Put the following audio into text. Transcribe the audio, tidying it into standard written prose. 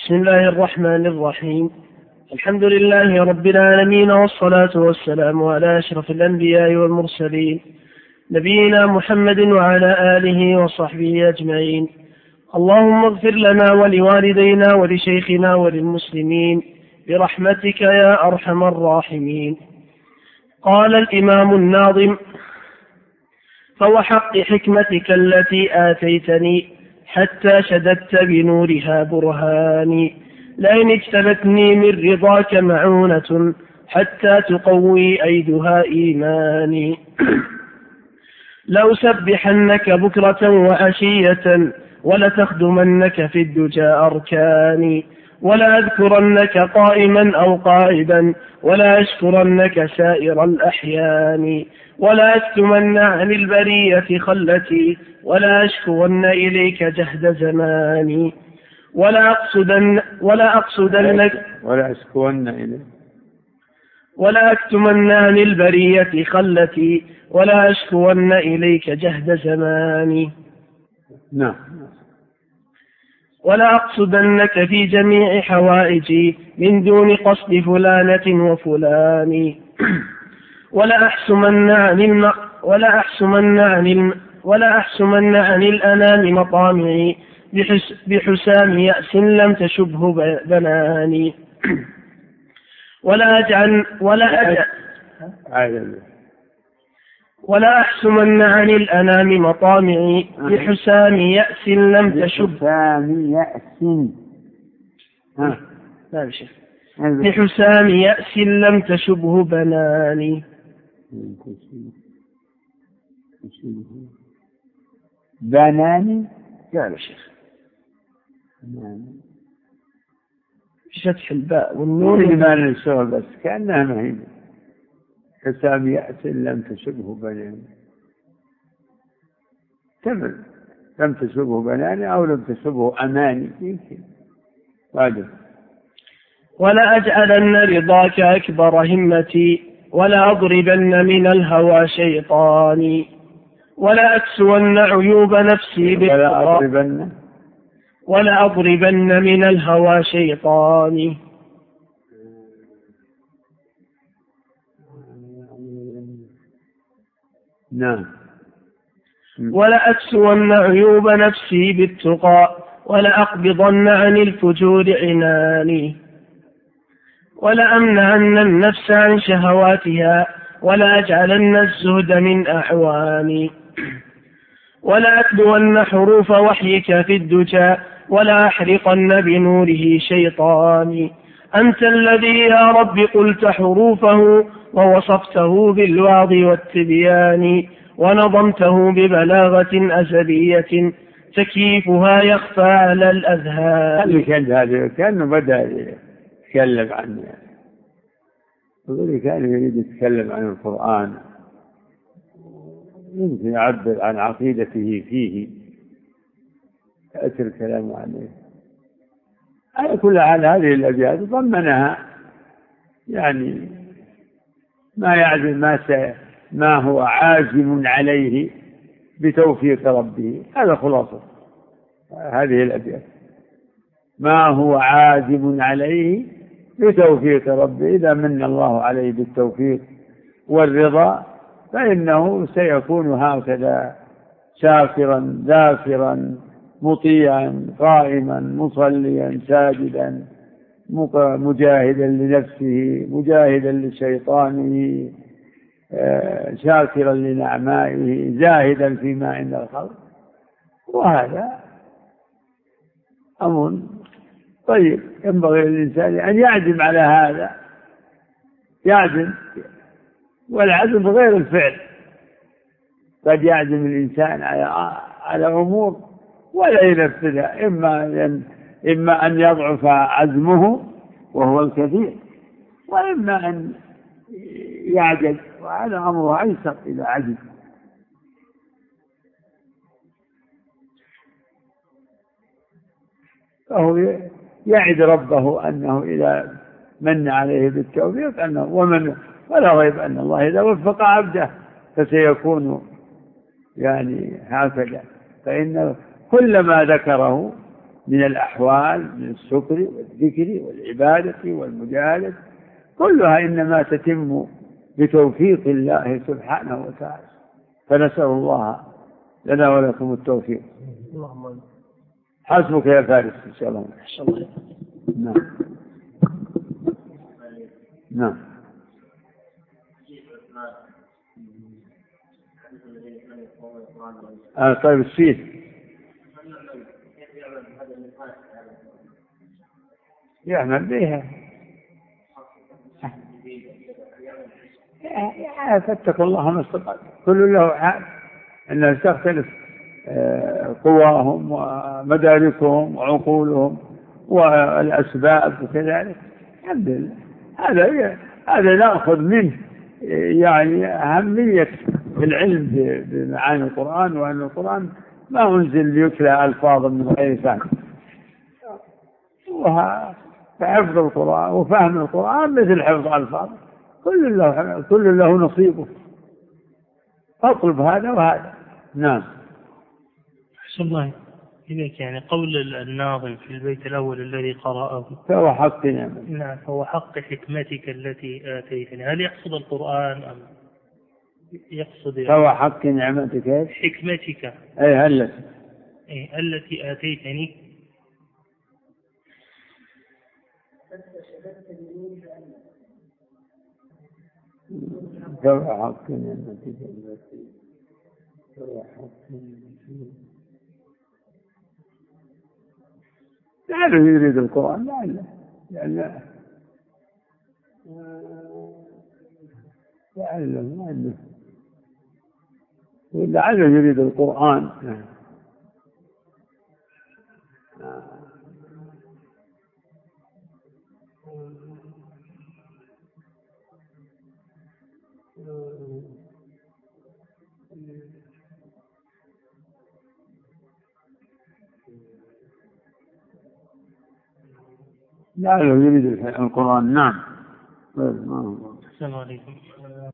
بسم الله الرحمن الرحيم. الحمد لله رب العالمين، والصلاة والسلام على أشرف الأنبياء والمرسلين نبينا محمد وعلى آله وصحبه أجمعين. اللهم اغفر لنا ولوالدينا ولشيخنا وللمسلمين برحمتك يا أرحم الراحمين. قال الإمام الناظم: فوحق حكمتك التي آتيتني حتى شددت بنورها برهاني، لئن اجتلتني من رضاك معونة حتى تقوي أيدها إيماني. لأسبحنك بكرة وعشية ولتخدمنك في الدجى أركاني، ولا أذكرنك قائما أو قاعدا ولا أشكرنك سائر الأحيان، ولا أكتمن عن البرية خلتي ولا أشكون إليك جهد زماني، ولا أكتمن عن البرية خلتي ولا أشكون إليك جهد زماني. نعم. ولا أقصدنك في جميع حوائجي من دون قصد فلانة وفلان، ولا أحسمن عن الأنام مطامعي بحسام يأس لم تشبه بناني، ولا أحسمن عن الأنام مطامعي بحسام يأس لم تشبه بحسام يأس لم تشبه بناني. بناني نعم شيخ، بفتح الباء والنون إيمان الشغل بس كأنها مهمة. حسام يأس لم تشبه بناني، تمام. لم تشبه بناني أو لم تشبه أماني يمكن. ولا أجعلن رضاك أكبر همتي ولا أضربن من الهوى شيطاني، ولا أكسون عيوب نفسي ولا أضربن من الهوى شيطاني. نعم. ولا أكسون عيوب نفسي بالتقى ولا أقبضن عن الفجور عناني، ولا أمنعن النفس عن شهواتها ولا أجعلن الزهد من أعواني، ولا أتلون حروف وحيك في الدجى ولا أحرقن بنوره شيطاني. أنت الذي يا رب قلت حروفه ووصفته بالوعظ والتبيان، ونظمته ببلاغة أزلية تكييفها يخفى على الأذهان. كأنه بدأ يتكلم عنه، كان يريد يتكلم عن القرآن، يمكن يعبر عن عقيدته فيه، يأتي الكلام عليه. على كل حال هذه الأبيات ضمنها يعني ما يعزم ما هو عازم عليه بتوفيق ربه. هذا خلاصة هذه الأبيات، ما هو عازم عليه بتوفيق ربه. إذا من الله عليه بالتوفيق والرضا فإنه سيكون هكذا شاكرا ذاكرا مطيعا قائما مصليا ساجدا مجاهدا لنفسه مجاهدا لشيطانه شاكرا لنعمائه زاهدا فيما عند الخلق. وهذا أمر طيب، ينبغي للإنسان أن يعزم على هذا، يعزم، والعزم غير الفعل. قد يعزم الإنسان على أمور ولا ينفذها، إما أن يضعف عزمه وهو الكثير، وإما أن يعجز، وهذا أمره أيسر إذا عجز. فهو يعد ربه أنه إذا من عليه بالتوفيق أنه ولا ريب أن الله إذا وفق عبده فسيكون يعني هكذا. فإن كل ما ذكره من الأحوال من الشكر والذكر والعبادة والمجاهدة كلها إنما تتم بتوفيق الله سبحانه وتعالى. فنسأل الله لنا ولكم التوفيق. حسبك يا فارس إن شاء الله. نعم نعم. طيب السيد يعمل بها فاتقوا الله ما استطعتم كل له حال أنها تختلف قواهم ومداركهم وعقولهم والأسباب وكذلك. الحمد لله هذا نأخذ منه يعني أهمية العلم بمعاني القرآن، وأن القرآن ما أنزل ليتلى ألفاظا من غير فهم، فحفظ القرآن وفهم القرآن مثل حفظ ألفاظ، كل له نصيبه. أطلب هذا وهذا. نعم. أحسن الله إليك. يعني قول الناظم في البيت الأول الذي قرأه فهو حق نعمتك. نعم، هو حق حكمتك التي آتيتني، هل يقصد القرآن أم يقصد فهو حق نعمتك حكمتك التي آتيتني؟ فهو حق نعمتك التي لعله يريد القرآن، لعله يريد القرآن. لعله يريد القرآن. نعم. السلام عليكم.